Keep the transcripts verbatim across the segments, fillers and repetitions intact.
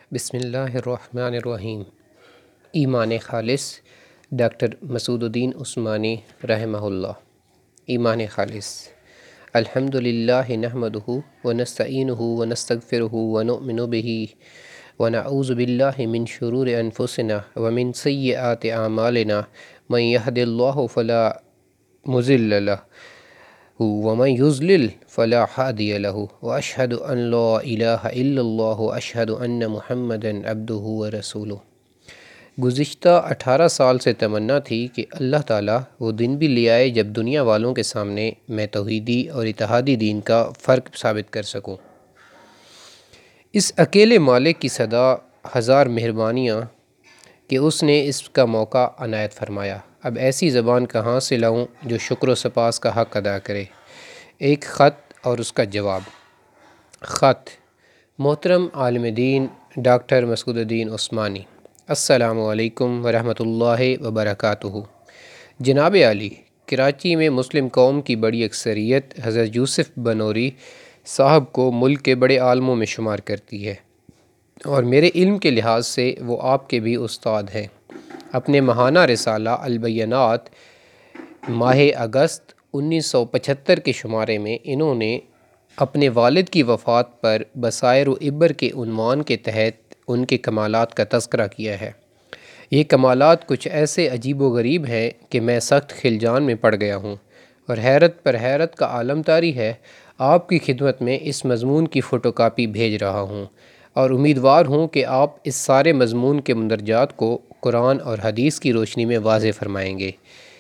بسم اللہ الرحمن الرحیم۔ ایمان خالص ڈاکٹر مسعود الدین عثمانی رحمہ اللہ۔ ایمان خالص الحمد للہ نحمدہ ونستعینہ ونستغفرہ ونؤمن بہ ونعوذ باللہ من شرور انفسنا ومن سیئات اعمالنا من یہد اللہ فلا مضل لہ ومن یضلل فلا ہادی لہ واشہد ان لا الہ الا اللہ واشہد ان محمدا عبدہ ورسولہ۔ گزشتہ اٹھارہ سال سے تمنا تھی کہ اللہ تعالیٰ وہ دن بھی لے آئے جب دنیا والوں کے سامنے میں توحیدی اور اتحادی دین کا فرق ثابت کر سکوں۔ اس اکیلے مالک کی صدا ہزار مہربانیاں کہ اس نے اس کا موقع عنایت فرمایا۔ اب ایسی زبان کہاں سے لاؤں جو شکر و سپاس کا حق ادا کرے۔ ایک خط اور اس کا جواب۔ خط: محترم عالم دین ڈاکٹر مسعود الدین عثمانی، السلام علیکم ورحمۃ اللہ وبرکاتہ۔ جناب عالی، کراچی میں مسلم قوم کی بڑی اکثریت حضرت یوسف بنوری صاحب کو ملک کے بڑے عالموں میں شمار کرتی ہے، اور میرے علم کے لحاظ سے وہ آپ کے بھی استاد ہیں۔ اپنے ماہانہ رسالہ البینات ماہ اگست انیس سو پچہتر کے شمارے میں انہوں نے اپنے والد کی وفات پر بصائر و عبر کے عنوان کے تحت ان کے کمالات کا تذکرہ کیا ہے۔ یہ کمالات کچھ ایسے عجیب و غریب ہیں کہ میں سخت خلجان میں پڑ گیا ہوں، اور حیرت پر حیرت کا عالم طاری ہے۔ آپ کی خدمت میں اس مضمون کی فوٹو کاپی بھیج رہا ہوں، اور امیدوار ہوں کہ آپ اس سارے مضمون کے مندرجات کو قرآن اور حدیث کی روشنی میں واضح فرمائیں گے۔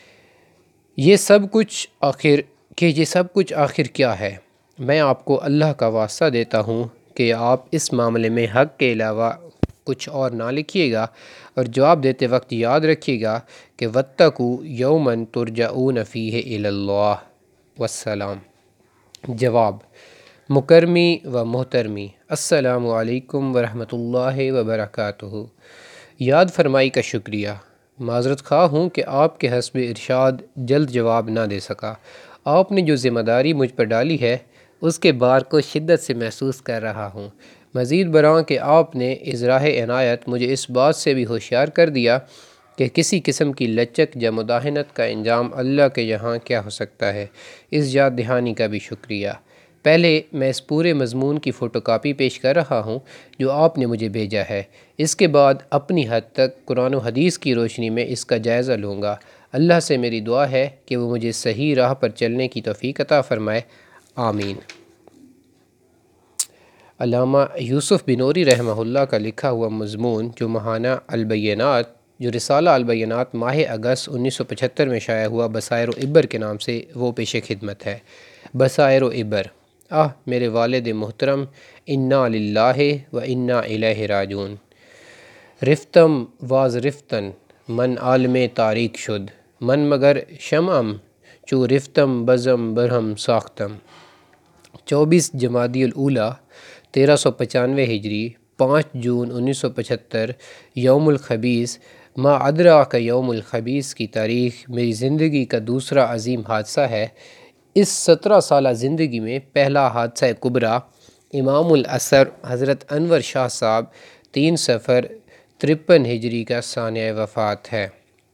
یہ سب کچھ آخر کہ یہ سب کچھ آخر کیا ہے؟ میں آپ کو اللہ کا واسطہ دیتا ہوں کہ آپ اس معاملے میں حق کے علاوہ کچھ اور نہ لکھیے گا، اور جواب دیتے وقت یاد رکھیے گا کہ واتقوا یوما ترجعون فیہ الی اللہ۔ والسلام۔ جواب: مکرمی و محترمی، السلام علیکم ورحمۃ اللہ وبرکاتہ۔ یاد فرمائی کا شکریہ۔ معذرت خواہ ہوں کہ آپ کے حسب ارشاد جلد جواب نہ دے سکا۔ آپ نے جو ذمہ داری مجھ پر ڈالی ہے اس کے بار کو شدت سے محسوس کر رہا ہوں۔ مزید برآں کہ آپ نے اظہار عنایت مجھے اس بات سے بھی ہوشیار کر دیا کہ کسی قسم کی لچک یا مداہنت کا انجام اللہ کے یہاں کیا ہو سکتا ہے۔ اس یاد دہانی کا بھی شکریہ۔ پہلے میں اس پورے مضمون کی فوٹو کاپی پیش کر رہا ہوں جو آپ نے مجھے بھیجا ہے۔ اس کے بعد اپنی حد تک قرآن و حدیث کی روشنی میں اس کا جائزہ لوں گا۔ اللہ سے میری دعا ہے کہ وہ مجھے صحیح راہ پر چلنے کی توفیق عطا فرمائے، آمین۔ علامہ یوسف بنوری رحمہ اللہ کا لکھا ہوا مضمون جو ماہانہ البینات جو رسالہ البینات ماہ اگست انیس سو پچہتر میں شائع ہوا بصائر و عبر کے نام سے وہ پیش خدمت ہے۔ بصائر و عبر: آہ میرے والد محترم، انا للہ و انا الیہ راجعون۔ رفتم واز رفتن من عالم تاریک شد، من مگر شمعم چو رفتم بزم برہم ساختم۔ چوبیس جمادی الاولیٰ تیرہ سو پچانوے ہجری، پانچ جون انیس سو پچہتر، یوم الخبیث۔ ما ادراک یوم الخبیث کی تاریخ میری زندگی کا دوسرا عظیم حادثہ ہے۔ اس سترہ سالہ زندگی میں پہلا حادثہ کبریٰ امام العصر حضرت انور شاہ صاحب تین صفر ترپن ہجری کا سانحہ وفات ہے۔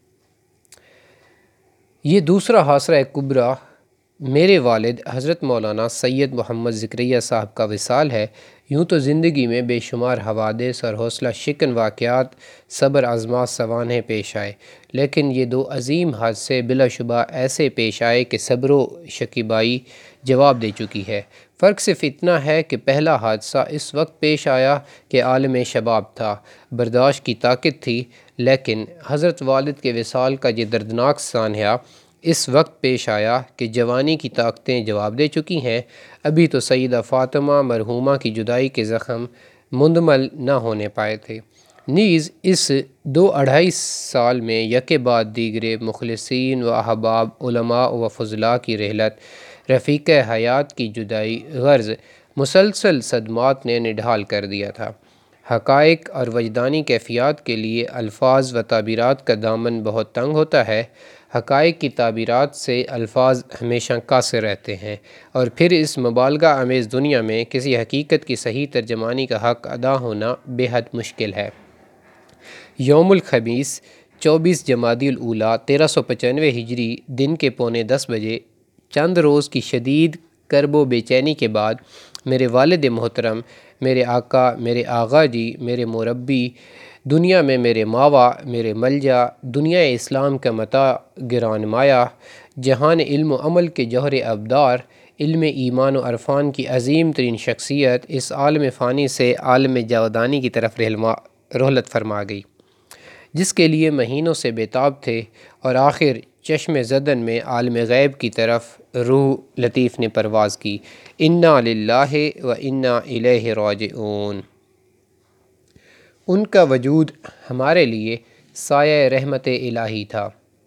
یہ دوسرا حادثہ کبریٰ میرے والد حضرت مولانا سید محمد ذکریہ صاحب کا وصال ہے۔ یوں تو زندگی میں بے شمار حوادث اور حوصلہ شکن واقعات صبر آزما سوانح پیش آئے، لیکن یہ دو عظیم حادثے بلا شبہ ایسے پیش آئے کہ صبر و شکیبائی جواب دے چکی ہے۔ فرق صرف اتنا ہے کہ پہلا حادثہ اس وقت پیش آیا کہ عالم شباب تھا، برداشت کی طاقت تھی، لیکن حضرت والد کے وصال کا یہ دردناک سانحہ اس وقت پیش آیا کہ جوانی کی طاقتیں جواب دے چکی ہیں۔ ابھی تو سیدہ فاطمہ مرحومہ کی جدائی کے زخم مندمل نہ ہونے پائے تھے، نیز اس دو اڑھائی سال میں یکے بعد دیگرے مخلصین و احباب، علماء و فضلاء کی رحلت، رفیق حیات کی جدائی، غرض مسلسل صدمات نے نڈھال کر دیا تھا۔ حقائق اور وجدانی کیفیات کے لیے الفاظ و تعبیرات کا دامن بہت تنگ ہوتا ہے۔ حقائق کی تعبیرات سے الفاظ ہمیشہ قاصر رہتے ہیں، اور پھر اس مبالغہ آمیز دنیا میں کسی حقیقت کی صحیح ترجمانی کا حق ادا ہونا بے حد مشکل ہے۔ یوم الخمیس چوبیس جمادی الاولیٰ تیرہ سو پچانوے ہجری دن کے پونے دس بجے چند روز کی شدید کرب و بے چینی کے بعد میرے والد محترم، میرے آقا، میرے آغا جی، میرے مربی، دنیا میں میرے ماوا، میرے ملجا، دنیا اسلام کا متاع گران مایہ، جہان علم و عمل کے جوہر ابدار، علم ایمان و عرفان کی عظیم ترین شخصیت اس عالم فانی سے عالم جاودانی کی طرف رحلما رحلت فرما گئی، جس کے لیے مہینوں سے بےتاب تھے، اور آخر چشم زدن میں عالم غیب کی طرف روح لطیف نے پرواز کی۔ انا للہ و انا الیہ راجعون۔ ان کا وجود ہمارے لیے سایہ رحمت الہی تھا،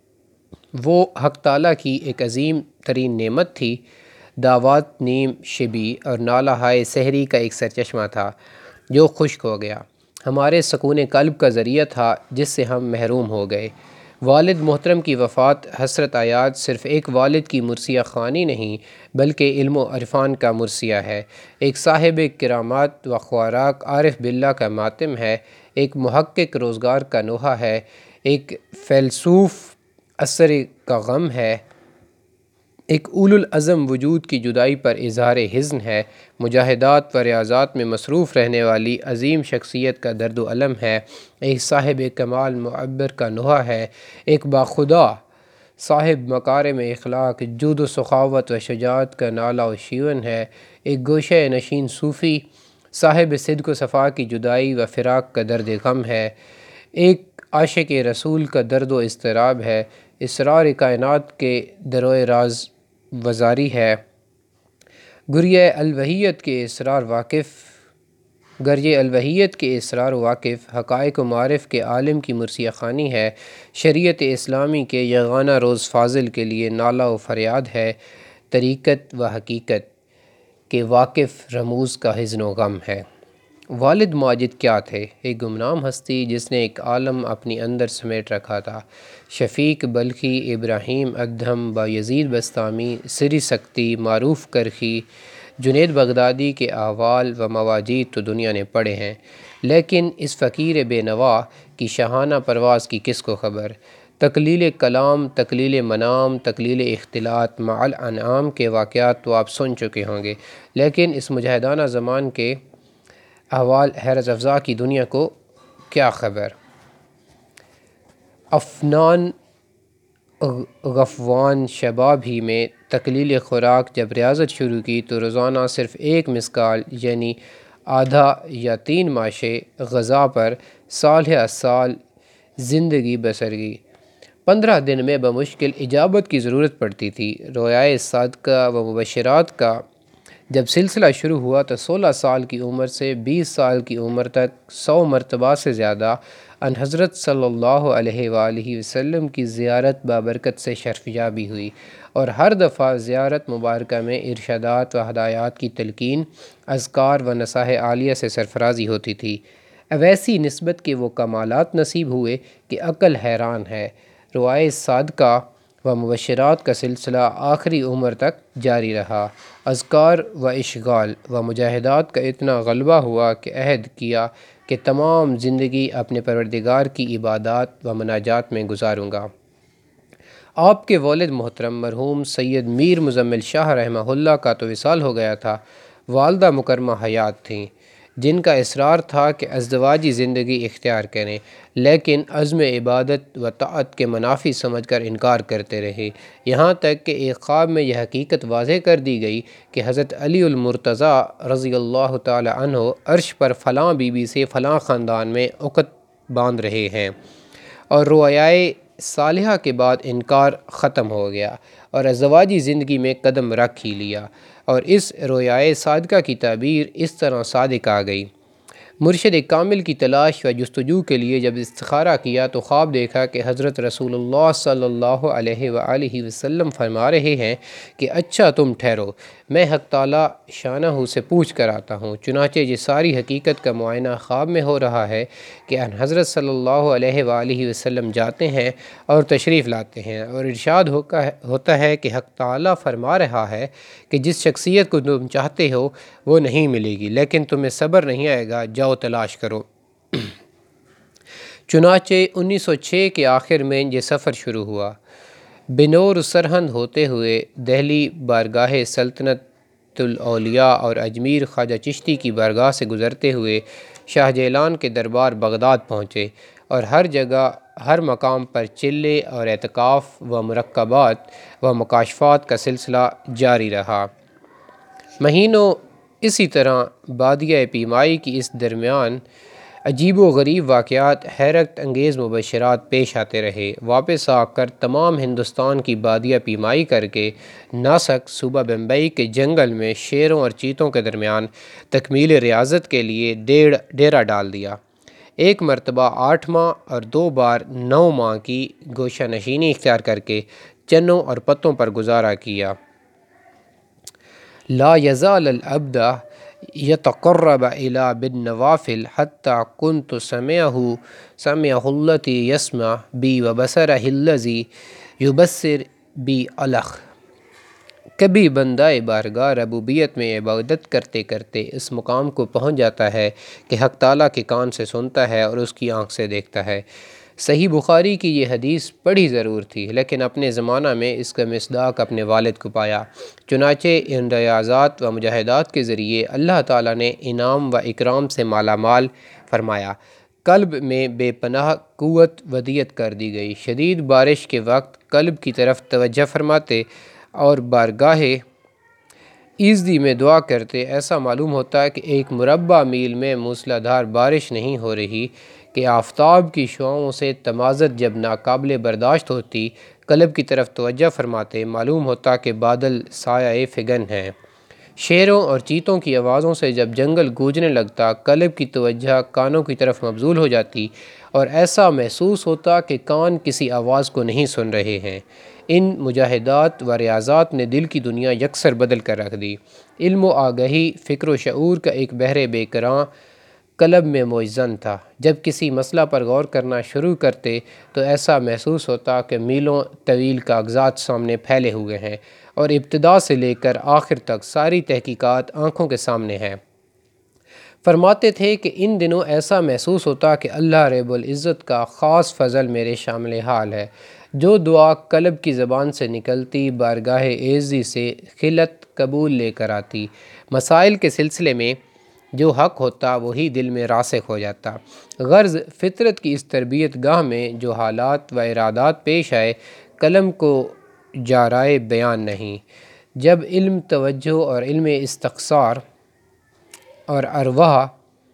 وہ حق تعالیٰ کی ایک عظیم ترین نعمت تھی، دعوات نیم شبی اور نالہ ہائے سحری کا ایک سرچشمہ تھا جو خشک ہو گیا، ہمارے سکون قلب کا ذریعہ تھا جس سے ہم محروم ہو گئے۔ والد محترم کی وفات حسرت آیات صرف ایک والد کی مرثیہ خوانی نہیں بلکہ علم و عرفان کا مرثیہ ہے، ایک صاحب کرامات و خوراک عارف باللہ کا ماتم ہے، ایک محقق روزگار کا نوحہ ہے، ایک فیلسوف اثر کا غم ہے، ایک اولو العزم وجود کی جدائی پر اظہار حزن ہے، مجاہدات و ریاضات میں مصروف رہنے والی عظیم شخصیت کا درد و الم ہے، ایک صاحب کمال معبر کا نوحہ ہے، ایک باخدا صاحب مکارم اخلاق، جود و سخاوت و شجاعت کا نالہ و شیون ہے، ایک گوشہ نشین صوفی صاحب صدق و صفا کی جدائی و فراق کا درد غم ہے، ایک عاشق رسول کا درد و اضطراب ہے، اسرار کائنات کے دروئے راز وزاری ہے، گریہ الوہیت کے اسرار واقف گریہ الوہیت کے اسرار واقف حقائق و معارف کے عالم کی مرثیہ خوانی ہے، شریعت اسلامی کے یگانہ روز فاضل کے لیے نالہ و فریاد ہے، طریقت و حقیقت کے واقف رموز کا حزن و غم ہے۔ والد ماجد کیا تھے؟ ایک گمنام ہستی جس نے ایک عالم اپنی اندر سمیٹ رکھا تھا۔ شفیق بلخی، ابراہیم ادہم، بایزید بسطامی، سری سکتی، معروف کرخی، جنید بغدادی کے احوال و مواجید تو دنیا نے پڑھے ہیں، لیکن اس فقیر بے نوا کی شاہانہ پرواز کی کس کو خبر؟ تقلیل کلام، تقلیل منام، تقلیل اختلاط مع الانعام کے واقعات تو آپ سن چکے ہوں گے، لیکن اس مجاہدانہ زمان کے احوال حیرت افزا کی دنیا کو کیا خبر؟ افنان غفوان شباب ہی میں تقلیل خوراک جب ریاضت شروع کی تو روزانہ صرف ایک مسکال یعنی آدھا یا تین ماشے غذا پر سال ہے سال زندگی بسر گئی۔ پندرہ دن میں بمشکل اجابت کی ضرورت پڑتی تھی۔ رویائے صادقہ و مبشرات کا جب سلسلہ شروع ہوا تو سولہ سال کی عمر سے بیس سال کی عمر تک سو مرتبہ سے زیادہ ان حضرت صلی اللہ علیہ وآلہ وسلم کی زیارت بابرکت سے شرف یابی ہوئی، اور ہر دفعہ زیارت مبارکہ میں ارشادات و ہدایات کی تلقین، اذکار و نصائح عالیہ سے سرفرازی ہوتی تھی۔ اب ایسی نسبت کے وہ کمالات نصیب ہوئے کہ عقل حیران ہے۔ روایہ صادقہ و مبشرات کا سلسلہ آخری عمر تک جاری رہا۔ اذکار و اشغال و مجاہدات کا اتنا غلبہ ہوا کہ عہد کیا کہ تمام زندگی اپنے پروردگار کی عبادات و مناجات میں گزاروں گا۔ آپ کے والد محترم مرحوم سید میر مزمل شاہ رحمہ اللہ کا تو وصال ہو گیا تھا، والدہ مکرمہ حیات تھیں جن کا اصرار تھا کہ ازدواجی زندگی اختیار کریں، لیکن عزم عبادت و طاعت کے منافی سمجھ کر انکار کرتے رہے، یہاں تک کہ ایک خواب میں یہ حقیقت واضح کر دی گئی کہ حضرت علی المرتضیٰ رضی اللہ تعالی عنہ عرش پر فلاں بی بی سے فلاں خاندان میں عقد باندھ رہے ہیں، اور رویائے صالحہ کے بعد انکار ختم ہو گیا اور ازدواجی زندگی میں قدم رکھ ہی لیا، اور اس رویائے صادقہ کی تعبیر اس طرح صادق آ گئی: مرشد کامل کی تلاش و جستجو کے لیے جب استخارہ کیا تو خواب دیکھا کہ حضرت رسول اللہ صلی اللہ علیہ وآلہ وسلم فرما رہے ہیں کہ اچھا تم ٹھہرو، میں حق تعالیٰ شانہ سے پوچھ کر آتا ہوں۔ چنانچہ یہ ساری حقیقت کا معائنہ خواب میں ہو رہا ہے کہ ان حضرت صلی اللہ علیہ وآلہ وسلم جاتے ہیں اور تشریف لاتے ہیں اور ارشاد ہوتا ہے کہ حق تعالیٰ فرما رہا ہے کہ جس شخصیت کو تم چاہتے ہو وہ نہیں ملے گی، لیکن تمہیں صبر نہیں آئے گا، جاؤ تلاش کرو۔ چنانچہ انیس سو چھ کے آخر میں یہ سفر شروع ہوا۔ بنور سرہند ہوتے ہوئے دہلی بارگاہ سلطنت الاولیاء اور اجمیر خواجہ چشتی کی بارگاہ سے گزرتے ہوئے شاہ جیلان کے دربار بغداد پہنچے اور ہر جگہ ہر مقام پر چلے اور اعتکاف و مرکبات و مکاشفات کا سلسلہ جاری رہا۔ مہینوں اسی طرح بادیہ پیمائی کی اس درمیان عجیب و غریب واقعات، حیرت انگیز مبشرات پیش آتے رہے۔ واپس آ کر تمام ہندوستان کی بادیہ پیمائی کر کے ناسک صوبہ بمبئی کے جنگل میں شیروں اور چیتوں کے درمیان تکمیل ریاضت کے لیے ڈیڑھ ڈیرہ ڈال دیا۔ ایک مرتبہ آٹھ ماہ اور دو بار نو ماہ کی گوشہ نشینی اختیار کر کے چنوں اور پتوں پر گزارا کیا۔ لا یزال العبد یتقرب الی بالنوافل حتی کنت سمعہ سمعہ التی یسمع بی وبصرہ الذی یبصر بی الخ۔ کبھی بندہ بارگاہ ربوبیت میں عبادت کرتے کرتے اس مقام کو پہنچ جاتا ہے کہ حق تعالیٰ کے کان سے سنتا ہے اور اس کی آنکھ سے دیکھتا ہے۔ صحیح بخاری کی یہ حدیث پڑھی ضرور تھی، لیکن اپنے زمانہ میں اس کا مصداق اپنے والد کو پایا۔ چنانچہ ان ریاضات و مجاہدات کے ذریعے اللہ تعالیٰ نے انعام و اکرام سے مالا مال فرمایا۔ قلب میں بے پناہ قوت ودیعت کر دی گئی۔ شدید بارش کے وقت قلب کی طرف توجہ فرماتے اور بارگاہ ایزدی میں دعا کرتے، ایسا معلوم ہوتا کہ ایک مربع میل میں موسلا دھار بارش نہیں ہو رہی کہ آفتاب کی شعاؤں سے تمازت جب ناقابل برداشت ہوتی، قلب کی طرف توجہ فرماتے، معلوم ہوتا کہ بادل سایہ فگن ہیں۔ شیروں اور چیتوں کی آوازوں سے جب جنگل گونجنے لگتا، قلب کی توجہ کانوں کی طرف مبذول ہو جاتی اور ایسا محسوس ہوتا کہ کان کسی آواز کو نہیں سن رہے ہیں۔ ان مجاہدات و ریاضات نے دل کی دنیا یکسر بدل کر رکھ دی۔ علم و آگہی، فکر و شعور کا ایک بحر بے کراں قلب میں موجزن تھا۔ جب کسی مسئلہ پر غور کرنا شروع کرتے تو ایسا محسوس ہوتا کہ میلوں طویل کاغذات سامنے پھیلے ہوئے ہیں اور ابتدا سے لے کر آخر تک ساری تحقیقات آنکھوں کے سامنے ہیں۔ فرماتے تھے کہ ان دنوں ایسا محسوس ہوتا کہ اللہ رب العزت کا خاص فضل میرے شامل حال ہے۔ جو دعا قلب کی زبان سے نکلتی، بارگاہ ایزدی سے خلعت قبول لے کر آتی۔ مسائل کے سلسلے میں جو حق ہوتا وہی دل میں راسخ ہو جاتا۔ غرض فطرت کی اس تربیت گاہ میں جو حالات و ارادات پیش آئے، قلم کو جارائے بیان نہیں۔ جب علم توجہ اور علم استقصار اور ارواح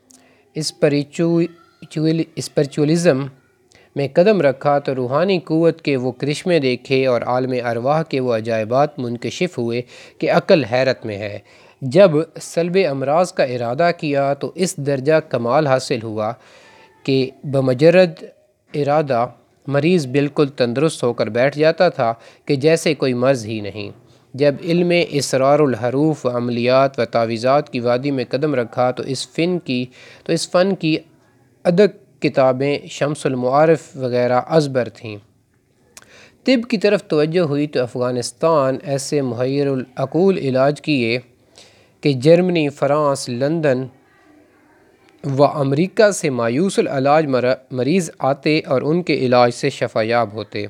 اسپرچولیزم میں قدم رکھا تو روحانی قوت کے وہ کرشمے دیکھے اور عالم ارواح کے وہ عجائبات منکشف ہوئے کہ عقل حیرت میں ہے۔ جب سلب امراض کا ارادہ کیا تو اس درجہ کمال حاصل ہوا کہ بمجرد ارادہ مریض بالکل تندرست ہو کر بیٹھ جاتا تھا کہ جیسے کوئی مرض ہی نہیں۔ جب علم اسرار الحروف و عملیات و تعویذات کی وادی میں قدم رکھا تو اس فن کی تو اس فن کی ادق کتابیں شمس المعارف وغیرہ ازبر تھیں۔ طب کی طرف توجہ ہوئی تو افغانستان ایسے محیر العقول علاج کیے کہ جرمنی، فرانس، لندن و امریکہ سے مایوس العلاج مریض آتے اور ان کے علاج سے شفا یاب ہوتے۔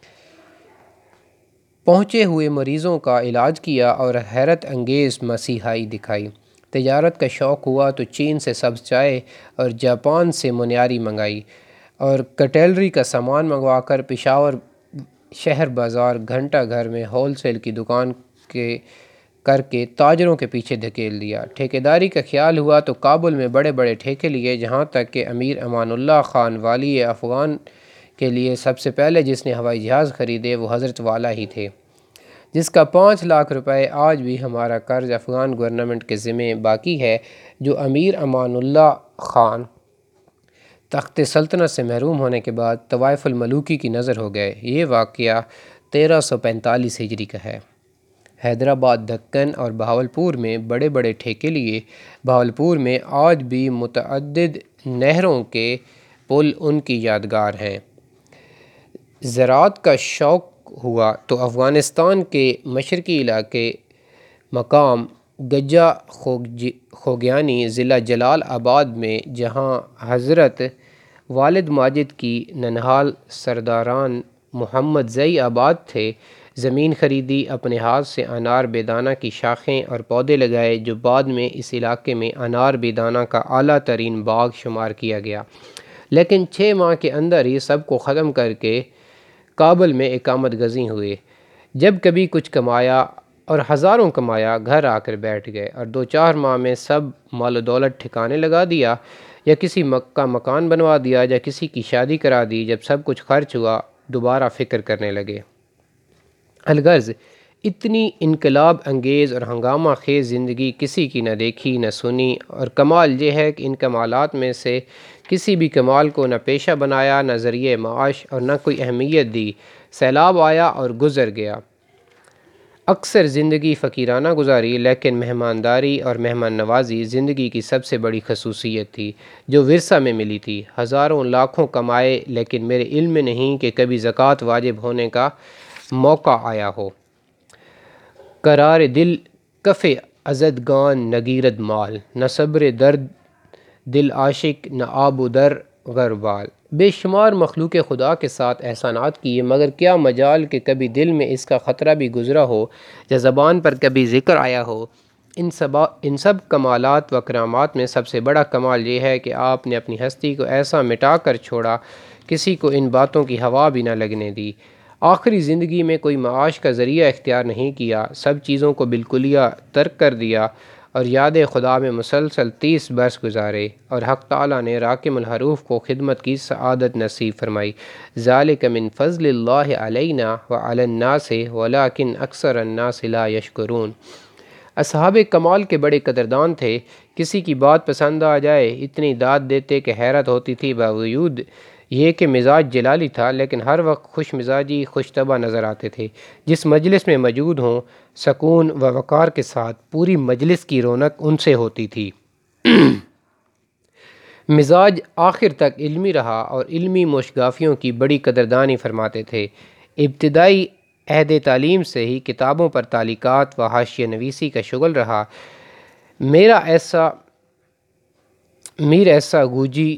پہنچے ہوئے مریضوں کا علاج کیا اور حیرت انگیز مسیحائی دکھائی۔ تجارت کا شوق ہوا تو چین سے سبز چائے اور جاپان سے منیاری منگائی اور کٹلری کا سامان منگوا کر پشاور شہر بازار گھنٹہ گھر میں ہول سیل کی دکان کے کر کے تاجروں کے پیچھے دھکیل دیا۔ ٹھیکیداری کا خیال ہوا تو کابل میں بڑے بڑے ٹھیکے لیے، جہاں تک کہ امیر امان اللہ خان والی افغان کے لیے سب سے پہلے جس نے ہوائی جہاز خریدے وہ حضرت والا ہی تھے، جس کا پانچ لاکھ روپے آج بھی ہمارا قرض افغان گورنمنٹ کے ذمے باقی ہے، جو امیر امان اللہ خان تخت سلطنت سے محروم ہونے کے بعد طوائف الملوکی کی نظر ہو گئے۔ یہ واقعہ تیرہ سو پینتالیس ہجری کا ہے۔ حیدرآباد، دکن اور بہاولپور میں بڑے بڑے ٹھیکے لیے۔ بہاولپور میں آج بھی متعدد نہروں کے پل ان کی یادگار ہیں۔ زراعت کا شوق ہوا تو افغانستان کے مشرقی علاقے مقام گجہ خوگیانی ضلع جلال آباد میں، جہاں حضرت والد ماجد کی ننہال سرداران محمد زئی آباد تھے، زمین خریدی، اپنے ہاتھ سے انار بیدانہ کی شاخیں اور پودے لگائے، جو بعد میں اس علاقے میں انار بیدانہ کا اعلیٰ ترین باغ شمار کیا گیا۔ لیکن چھ ماہ کے اندر ہی سب کو ختم کر کے کابل میں اقامت گزین ہوئے۔ جب کبھی کچھ کمایا اور ہزاروں کمایا، گھر آ کر بیٹھ گئے اور دو چار ماہ میں سب مال و دولت ٹھکانے لگا دیا، یا کسی کا مکان بنوا دیا، یا کسی کی شادی کرا دی۔ جب سب کچھ خرچ ہوا، دوبارہ فکر کرنے لگے۔ الغرض اتنی انقلاب انگیز اور ہنگامہ خیز زندگی کسی کی نہ دیکھی نہ سنی، اور کمال یہ ہے کہ ان کمالات میں سے کسی بھی کمال کو نہ پیشہ بنایا، نہ ذریعہ معاش، اور نہ کوئی اہمیت دی۔ سیلاب آیا اور گزر گیا۔ اکثر زندگی فقیرانہ گزاری، لیکن مہمانداری اور مہمان نوازی زندگی کی سب سے بڑی خصوصیت تھی، جو ورثہ میں ملی تھی۔ ہزاروں لاکھوں کمائے، لیکن میرے علم میں نہیں کہ کبھی زکوٰۃ واجب ہونے کا موقع آیا ہو۔ قرار دل کف ازدگان نگیرد مال، نہ صبر درد دل عاشق، نہ آب و در غربال۔ بے شمار مخلوق خدا کے ساتھ احسانات کیے، مگر کیا مجال کہ کبھی دل میں اس کا خطرہ بھی گزرا ہو، یا زبان پر کبھی ذکر آیا ہو۔ ان سب ان سب کمالات و کرامات میں سب سے بڑا کمال یہ ہے کہ آپ نے اپنی ہستی کو ایسا مٹا کر چھوڑا، کسی کو ان باتوں کی ہوا بھی نہ لگنے دی۔ آخری زندگی میں کوئی معاش کا ذریعہ اختیار نہیں کیا، سب چیزوں کو بالکلیہ ترک کر دیا، اور یاد خدا میں مسلسل تیس برس گزارے، اور حق تعالیٰ نے راکم الحروف کو خدمت کی سعادت نصیب فرمائی۔ ذالک من فضل اللہ علینا وعلی الناس ولکن اکثر الناس لا یشکرون۔ اصحاب کمال کے بڑے قدردان تھے، کسی کی بات پسند آ جائے اتنی داد دیتے کہ حیرت ہوتی تھی۔ باوجود یہ کہ مزاج جلالی تھا، لیکن ہر وقت خوش مزاجی، خوش طبع نظر آتے تھے۔ جس مجلس میں موجود ہوں، سکون و وقار کے ساتھ پوری مجلس کی رونق ان سے ہوتی تھی۔ مزاج آخر تک علمی رہا، اور علمی مشگافیوں کی بڑی قدردانی فرماتے تھے۔ ابتدائی عہد تعلیم سے ہی کتابوں پر تعلیقات و حاشیہ نویسی کا شغل رہا۔ میرا ایسا میر ایسا گوجی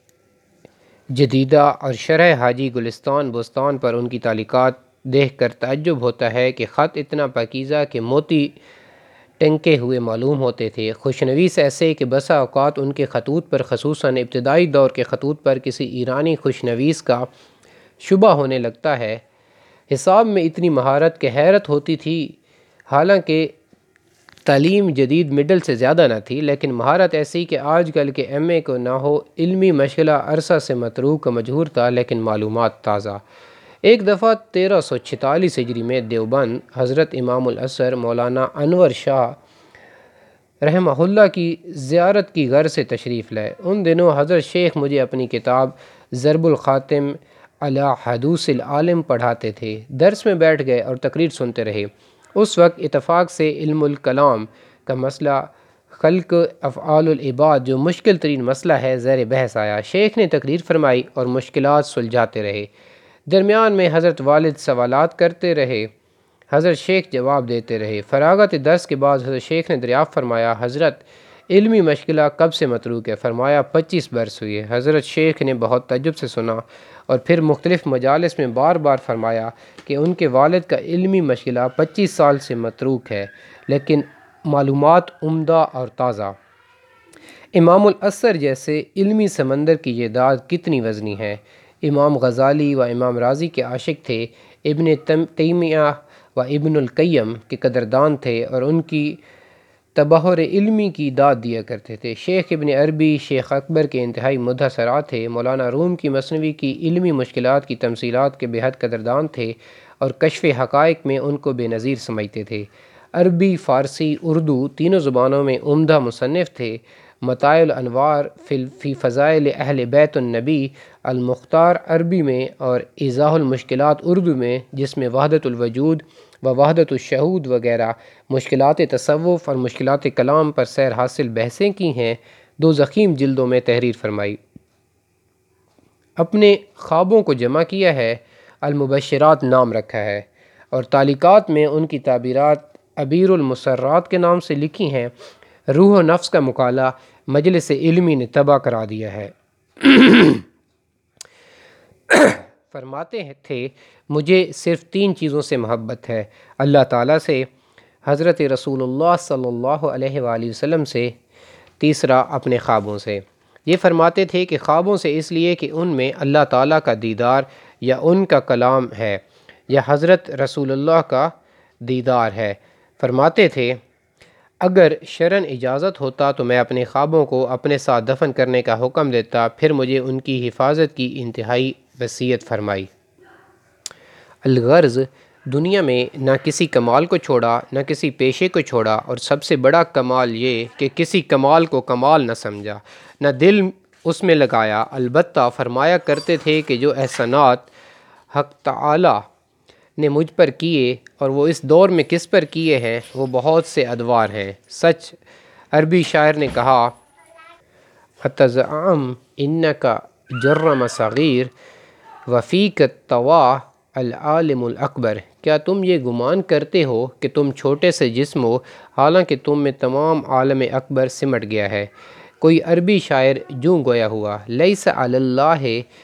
جدیدہ اور شرح حاجی گلستان بستان پر ان کی تعلیقات دیکھ کر تعجب ہوتا ہے کہ خط اتنا پاکیزہ کہ موتی ٹنکے ہوئے معلوم ہوتے تھے، خوشنویس ایسے کہ بسا اوقات ان کے خطوط پر، خصوصاً ابتدائی دور کے خطوط پر، کسی ایرانی خوشنویس کا شبہ ہونے لگتا ہے۔ حساب میں اتنی مہارت کہ حیرت ہوتی تھی، حالانکہ تعلیم جدید مڈل سے زیادہ نہ تھی، لیکن مہارت ایسی کہ آج کل کے ایم اے کو نہ ہو۔ علمی مشغلہ عرصہ سے متروک و مجہور تھا، لیکن معلومات تازہ۔ ایک دفعہ تیرہ سو چھتالیس ہجری میں دیوبند حضرت امام الازہر مولانا انور شاہ رحمہ اللہ کی زیارت کی غرض سے تشریف لائے۔ ان دنوں حضرت شیخ مجھے اپنی کتاب ضرب الخاتم علی حدوث العالم پڑھاتے تھے۔ درس میں بیٹھ گئے اور تقریر سنتے رہے۔ اس وقت اتفاق سے علم الکلام کا مسئلہ خلق افعال العباد، جو مشکل ترین مسئلہ ہے، زیر بحث آیا۔ شیخ نے تقریر فرمائی اور مشکلات سلجھاتے رہے۔ درمیان میں حضرت والد سوالات کرتے رہے، حضرت شیخ جواب دیتے رہے۔ فراغت درس کے بعد حضرت شیخ نے دریافت فرمایا، حضرت علمی مشغلہ کب سے متروک ہے؟ فرمایا پچیس برس ہوئے۔ حضرت شیخ نے بہت تعجب سے سنا، اور پھر مختلف مجالس میں بار بار فرمایا کہ ان کے والد کا علمی مشغلہ پچیس سال سے متروک ہے، لیکن معلومات عمدہ اور تازہ۔ امام الازہر جیسے علمی سمندر کی یہ داد کتنی وزنی ہے۔ امام غزالی و امام رازی کے عاشق تھے، ابن تیمیہ و ابن القیم کے قدردان تھے، اور ان کی تبحر علمی کی داد دیا کرتے تھے۔ شیخ ابن عربی شیخ اکبر کے انتہائی مدح سرا تھے۔ مولانا روم کی مثنوی کی علمی مشکلات کی تمثیلات کے بے حد قدردان تھے، اور کشف حقائق میں ان کو بے نظیر سمجھتے تھے۔ عربی، فارسی، اردو تینوں زبانوں میں عمدہ مصنف تھے۔ متاع الانوار فی فضائل اہل بیت النبی المختار عربی میں اور ایضاح المشکلات اردو میں، جس میں وحدت الوجود و وحدت الشہود وغیرہ مشکلات تصوف اور مشکلات کلام پر سیر حاصل بحثیں کی ہیں، دو ضخیم جلدوں میں تحریر فرمائی۔ اپنے خوابوں کو جمع کیا ہے، المبشرات نام رکھا ہے، اور تعلیقات میں ان کی تعبیرات عبیر المسرات کے نام سے لکھی ہیں۔ روح و نفس کا مقالہ مجلس علمی نے تباہ کرا دیا ہے۔ فرماتے تھے مجھے صرف تین چیزوں سے محبت ہے، اللہ تعالیٰ سے، حضرت رسول اللہ صلی اللہ علیہ وآلہ وسلم سے، تیسرا اپنے خوابوں سے۔ یہ فرماتے تھے کہ خوابوں سے اس لیے کہ ان میں اللہ تعالیٰ کا دیدار یا ان کا کلام ہے یا حضرت رسول اللہ کا دیدار ہے۔ فرماتے تھے اگر شرعاً اجازت ہوتا تو میں اپنے خوابوں کو اپنے ساتھ دفن کرنے کا حکم دیتا، پھر مجھے ان کی حفاظت کی انتہائی وصیت فرمائی۔ الغرض، دنیا میں نہ کسی کمال کو چھوڑا نہ کسی پیشے کو چھوڑا، اور سب سے بڑا کمال یہ کہ کسی کمال کو کمال نہ سمجھا، نہ دل اس میں لگایا۔ البتہ فرمایا کرتے تھے کہ جو احسانات حق تعالی نے مجھ پر کیے اور وہ اس دور میں کس پر کیے ہیں، وہ بہت سے ادوار ہیں۔ سچ، عربی شاعر نے کہا اتزعم انک جرم صغیر وفیک الطوا العالم الاکبر، کیا تم یہ گمان کرتے ہو کہ تم چھوٹے سے جسم ہو، حالانکہ تم میں تمام عالم اکبر سمٹ گیا ہے۔ کوئی عربی شاعر جوں گویا ہوا لیس علی اللہ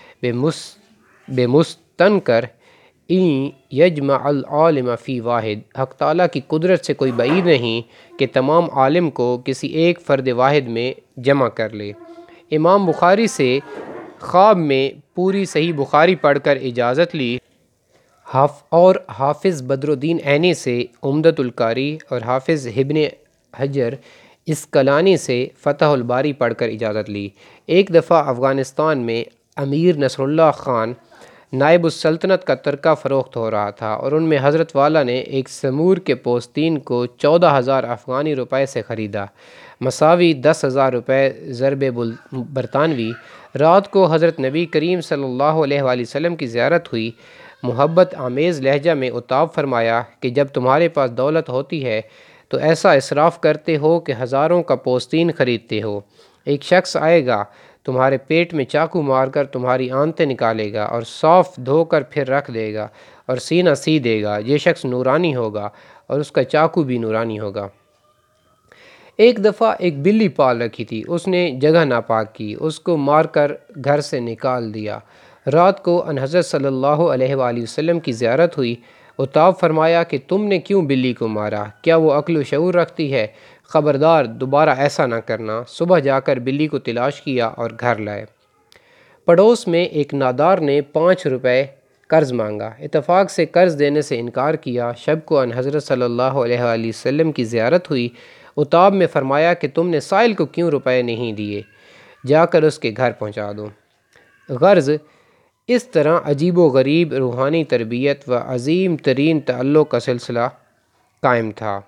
بمستنکر این یجمع العالم فی واحد، حق تعالیٰ کی قدرت سے کوئی بعید نہیں کہ تمام عالم کو کسی ایک فرد واحد میں جمع کر لے۔ امام بخاری سے خواب میں پوری صحیح بخاری پڑھ کر اجازت لی، اور حافظ بدر الدین عینی سے عمدۃ القاری اور حافظ ابن حجر اسقلانی سے فتح الباری پڑھ کر اجازت لی۔ ایک دفعہ افغانستان میں امیر نصر اللہ خان نائب السلطنت کا ترکہ فروخت ہو رہا تھا، اور ان میں حضرت والا نے ایک سمور کے پوستین کو چودہ ہزار افغانی روپے سے خریدا، مساوی دس ہزار روپے ضرب برطانوی۔ رات کو حضرت نبی کریم صلی اللہ علیہ وآلہ وسلم کی زیارت ہوئی۔ محبت آمیز لہجہ میں عتاب فرمایا کہ جب تمہارے پاس دولت ہوتی ہے تو ایسا اسراف کرتے ہو کہ ہزاروں کا پوستین خریدتے ہو۔ ایک شخص آئے گا، تمہارے پیٹ میں چاقو مار کر تمہاری آنتیں نکالے گا اور صاف دھو کر پھر رکھ دے گا اور سینہ سی دے گا۔ یہ شخص نورانی ہوگا اور اس کا چاقو بھی نورانی ہوگا۔ ایک دفعہ ایک بلی پال رکھی تھی، اس نے جگہ ناپاک کی، اس کو مار کر گھر سے نکال دیا۔ رات کو ان حضرت صلی اللہ علیہ وآلہ وسلم کی زیارت ہوئی۔ عتاب فرمایا کہ تم نے کیوں بلی کو مارا؟ کیا وہ عقل و شعور رکھتی ہے؟ خبردار دوبارہ ایسا نہ کرنا۔ صبح جا کر بلی کو تلاش کیا اور گھر لائے۔ پڑوس میں ایک نادار نے پانچ روپے قرض مانگا، اتفاق سے قرض دینے سے انکار کیا۔ شب کو ان حضرت صلی اللہ علیہ وآلہ وسلم کی زیارت ہوئی۔ عتاب میں فرمایا کہ تم نے سائل کو کیوں روپے نہیں دیے؟ جا کر اس کے گھر پہنچا دو۔ غرض، اس طرح عجیب و غریب روحانی تربیت و عظیم ترین تعلق کا سلسلہ قائم تھا۔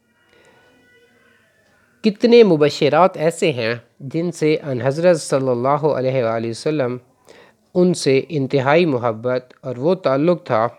کتنے مبشرات ایسے ہیں جن سے ان حضرت صلی اللہ علیہ وآلہ وسلم ان سے انتہائی محبت اور وہ تعلق تھا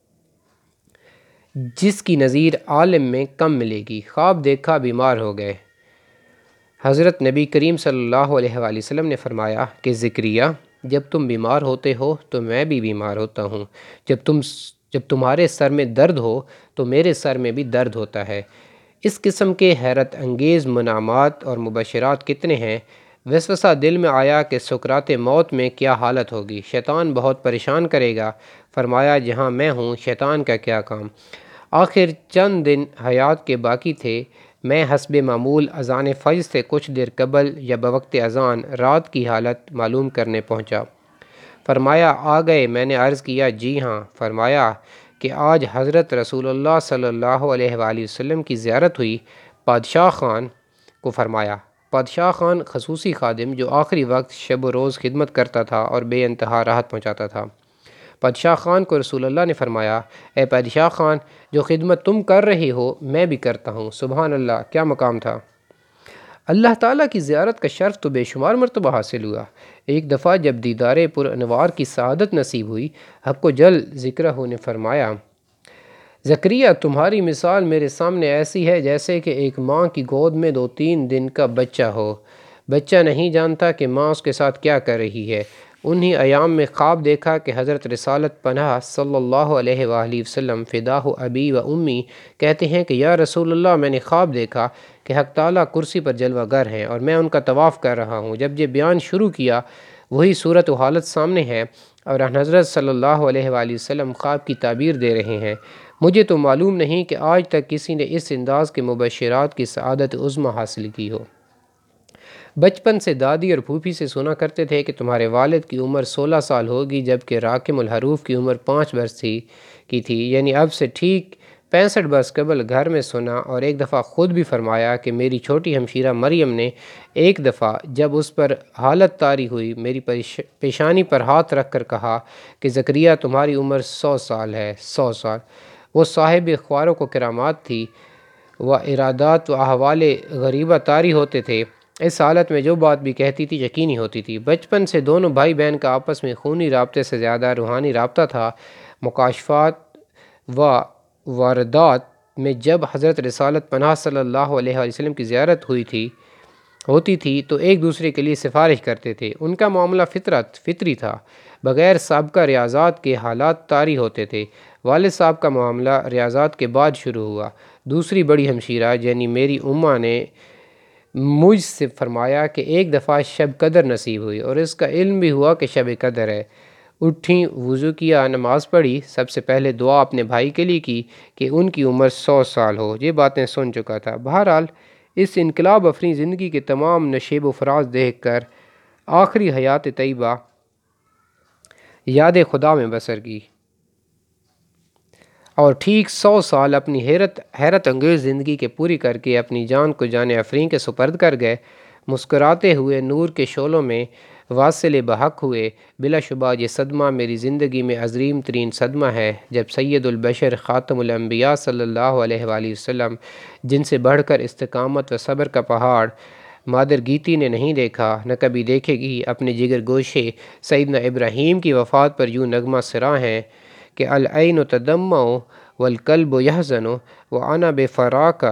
جس کی نظیر عالم میں کم ملے گی۔ خواب دیکھا، بیمار ہو گئے۔ حضرت نبی کریم صلی اللہ علیہ وآلہ وسلم نے فرمایا کہ زکریا، جب تم بیمار ہوتے ہو تو میں بھی بیمار ہوتا ہوں، جب تم جب تمہارے سر میں درد ہو تو میرے سر میں بھی درد ہوتا ہے۔ اس قسم کے حیرت انگیز منامات اور مبشرات کتنے ہیں۔ وسوسہ دل میں آیا کہ سکرات موت میں کیا حالت ہوگی، شیطان بہت پریشان کرے گا۔ فرمایا جہاں میں ہوں شیطان کا کیا کام۔ آخر چند دن حیات کے باقی تھے، میں حسب معمول اذان فجر سے کچھ دیر قبل یا بوقت اذان رات کی حالت معلوم کرنے پہنچا۔ فرمایا آ گئے؟ میں نے عرض کیا جی ہاں۔ فرمایا کہ آج حضرت رسول اللہ صلی اللہ علیہ وآلہ وسلم کی زیارت ہوئی۔ بادشاہ خان کو فرمایا۔ بادشاہ خان خصوصی خادم جو آخری وقت شب و روز خدمت کرتا تھا اور بے انتہا راحت پہنچاتا تھا۔ بادشاہ خان کو رسول اللہ نے فرمایا، اے بادشاہ خان، جو خدمت تم کر رہے ہو میں بھی کرتا ہوں۔ سبحان اللہ، کیا مقام تھا! اللہ تعالیٰ کی زیارت کا شرف تو بے شمار مرتبہ حاصل ہوا۔ ایک دفعہ جب دیدار پر انوار کی سعادت نصیب ہوئی، حق و جل ذکرہ نے فرمایا، زکریا تمہاری مثال میرے سامنے ایسی ہے جیسے کہ ایک ماں کی گود میں دو تین دن کا بچہ ہو۔ بچہ نہیں جانتا کہ ماں اس کے ساتھ کیا کر رہی ہے۔ انہی ایام میں خواب دیکھا کہ حضرت رسالت پناہ صلی اللہ علیہ وآلہ وسلم فداہ ابی و امی کہتے ہیں کہ یا رسول اللہ، میں نے خواب دیکھا کہ حق تعالیٰ کرسی پر جلوہ گر ہیں اور میں ان کا طواف کر رہا ہوں۔ جب یہ بیان شروع کیا، وہی صورت و حالت سامنے ہے اور حضرت صلی اللہ علیہ وآلہ وسلم خواب کی تعبیر دے رہے ہیں۔ مجھے تو معلوم نہیں کہ آج تک کسی نے اس انداز کے مبشرات کی سعادت عظمیٰ حاصل کی ہو۔ بچپن سے دادی اور پھوپھی سے سنا کرتے تھے کہ تمہارے والد کی عمر سولہ سال ہوگی، جبکہ راکم الحروف کی عمر پانچ برس تھی کی تھی، یعنی اب سے ٹھیک پینسٹھ برس قبل گھر میں سنا، اور ایک دفعہ خود بھی فرمایا کہ میری چھوٹی ہمشیرہ مریم نے ایک دفعہ جب اس پر حالت طاری ہوئی، میری پیشانی پر ہاتھ رکھ کر کہا کہ زکریا تمہاری عمر سو سال ہے، سو سال۔ وہ صاحب اخباروں کو کرامات تھی، وہ ارادات و احوال غریبہ طاری ہوتے تھے۔ اس حالت میں جو بات بھی کہتی تھی یقینی ہوتی تھی۔ بچپن سے دونوں بھائی بہن کا آپس میں خونی رابطے سے زیادہ روحانی رابطہ تھا۔ مکاشفات و واردات میں جب حضرت رسالت پناہ صلی اللہ علیہ وسلم کی زیارت ہوئی تھی ہوتی تھی تو ایک دوسرے کے لیے سفارش کرتے تھے۔ ان کا معاملہ فطرت فطری تھا، بغیر سابقہ ریاضات کے حالات طاری ہوتے تھے۔ والد صاحب کا معاملہ ریاضات کے بعد شروع ہوا۔ دوسری بڑی ہمشیرہ یعنی میری اماں نے مجھ سے فرمایا کہ ایک دفعہ شب قدر نصیب ہوئی اور اس کا علم بھی ہوا کہ شب قدر ہے۔ اٹھیں، وضو کیا، نماز پڑھی، سب سے پہلے دعا اپنے بھائی کے لیے کی کہ ان کی عمر سو سال ہو۔ یہ باتیں سن چکا تھا۔ بہرحال اس انقلاب افری زندگی کے تمام نشیب و فراز دیکھ کر آخری حیات طیبہ یاد خدا میں بسر کی اور ٹھیک سو سال اپنی حیرت حیرت انگیز زندگی کے پوری کر کے اپنی جان کو جان افرین کے سپرد کر گئے۔ مسکراتے ہوئے نور کے شعلوں میں واصل بحق ہوئے۔ بلا شبہ یہ صدمہ میری زندگی میں عظیم ترین صدمہ ہے، جب سید البشر خاتم الانبیاء صلی اللہ علیہ وآلہ وسلم، جن سے بڑھ کر استقامت و صبر کا پہاڑ مادر گیتی نے نہیں دیکھا، نہ کبھی دیکھے گی، اپنے جگر گوشے سیدنا ابراہیم کی وفات پر یوں نغمہ سرا ہیں کہ العین تدمع والقلب یحزن وانا بفراق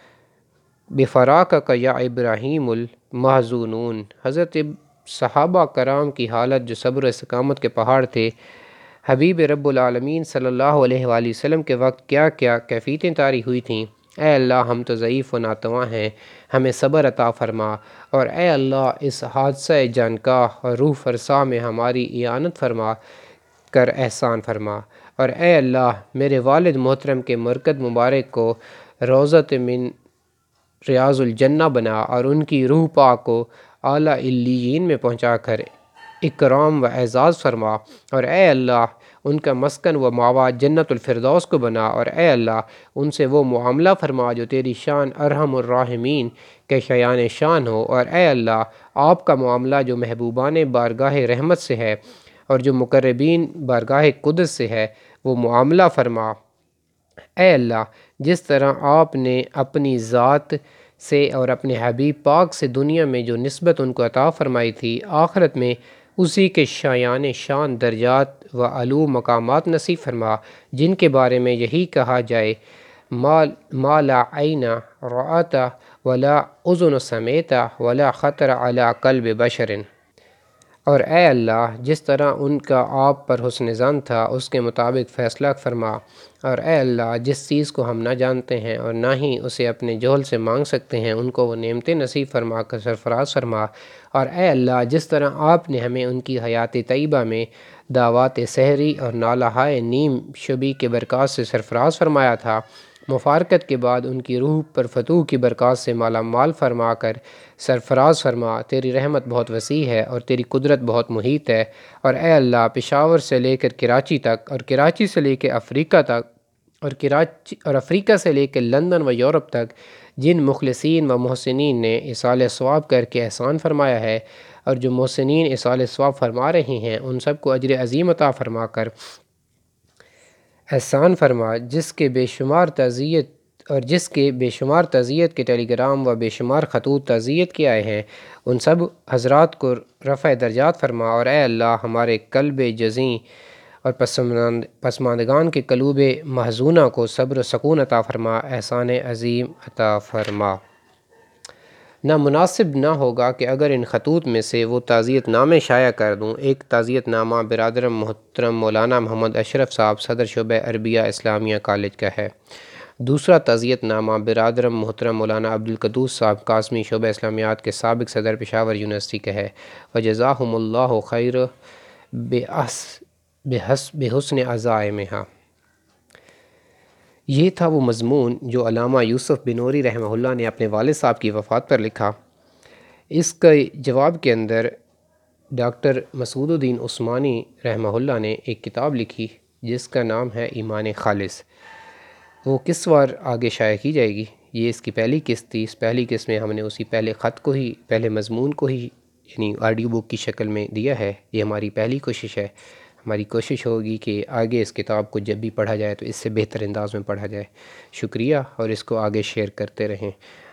بفراقک یا ابراہیم المحزونون۔ حضرت صحابہ کرام کی حالت جو صبر و استقامت کے پہاڑ تھے، حبیب رب العالمین صلی اللہ علیہ وآلہ وسلم کے وقت کیا کیا کیفیتیں طاری ہوئی تھیں۔ اے اللہ، ہم تو ضعیف و ناتواں ہیں، ہمیں صبر عطا فرما، اور اے اللہ اس حادثہ جانکاہ اور روح فرسا میں ہماری اعانت فرما کر احسان فرما، اور اے اللہ میرے والد محترم کے مرکد مبارک کو روضۃ من ریاض الجنہ بنا اور ان کی روح پاک کو اعلیٰ علیین میں پہنچا کر اکرام و اعزاز فرما، اور اے اللہ ان کا مسکن و ماوا جنت الفردوس کو بنا، اور اے اللہ ان سے وہ معاملہ فرما جو تیری شان ارحم الراحمین کے شایان شان ہو، اور اے اللہ آپ کا معاملہ جو محبوبان بارگاہ رحمت سے ہے اور جو مقربین بارگاہ قدس سے ہے وہ معاملہ فرما۔ اے اللہ جس طرح آپ نے اپنی ذات سے اور اپنے حبیب پاک سے دنیا میں جو نسبت ان کو عطا فرمائی تھی، آخرت میں اسی کے شایان شان درجات و علو مقامات نصیب فرما، جن کے بارے میں یہی کہا جائے ما لا عین رأت ولا اذن سمعت ولا خطر علی قلب بشر۔ اور اے اللہ جس طرح ان کا آپ پر حسن ظن تھا اس کے مطابق فیصلہ فرما، اور اے اللہ جس چیز کو ہم نہ جانتے ہیں اور نہ ہی اسے اپنے جوہل سے مانگ سکتے ہیں ان کو وہ نعمتیں نصیب فرما کر سرفراز فرما، اور اے اللہ جس طرح آپ نے ہمیں ان کی حیات طیبہ میں دعوات سحری اور نالہائے نیم شبی کے برکات سے سرفراز فرمایا تھا، مفارقت کے بعد ان کی روح پر فتوح کی برکات سے مالا مال فرما کر سرفراز فرما۔ تیری رحمت بہت وسیع ہے اور تیری قدرت بہت محیط ہے، اور اے اللہ پشاور سے لے کر کراچی تک اور کراچی سے لے کے افریقہ تک اور کراچی اور افریقہ سے لے کے لندن و یورپ تک جن مخلصین و محسنین نے ایصال ثواب کر کے احسان فرمایا ہے اور جو محسنین ایصال ثواب فرما رہے ہیں ان سب کو اجر عظیم عطا فرما کر احسان فرما، جس کے بے شمار تعزیت اور جس کے بے شمار تعزیت کے ٹیلی گرام و بے شمار خطوط تعزیت کے آئے ہیں ان سب حضرات کو رفع درجات فرما، اور اے اللہ ہمارے قلب جزیں اور پسماند پسماندگان کے قلوب محزونہ کو صبر و سکون عطا فرما، احسان عظیم عطا فرما۔ نامناسب نہ ہوگا کہ اگر ان خطوط میں سے وہ تعزیت نامے شائع کر دوں۔ ایک تعزیت نامہ برادر محترم مولانا محمد اشرف صاحب صدر شعبہ عربیہ اسلامیہ کالج کا ہے۔ دوسرا تعزیت نامہ برادر محترم مولانا عبدالقدوس صاحب قاسمی شعبہ اسلامیات کے سابق صدر پشاور یونیورسٹی کا ہے۔ وجزاہم اللہ خیر بحسن عزائمہا۔ یہ تھا وہ مضمون جو علامہ یوسف بنوری رحمہ اللہ نے اپنے والد صاحب کی وفات پر لکھا۔ اس کے جواب کے اندر ڈاکٹر مسعود الدین عثمانی رحمہ اللہ نے ایک کتاب لکھی جس کا نام ہے ایمان خالص۔ وہ کس وار آگے شائع کی جائے گی؟ یہ اس کی پہلی قسط تھی۔ اس پہلی قسط میں ہم نے اسی پہلے خط کو ہی پہلے مضمون کو ہی یعنی آڈیو بک کی شکل میں دیا ہے۔ یہ ہماری پہلی کوشش ہے۔ ہماری کوشش ہوگی کہ آگے اس کتاب کو جب بھی پڑھا جائے تو اس سے بہتر انداز میں پڑھا جائے۔ شکریہ، اور اس کو آگے شیئر کرتے رہیں۔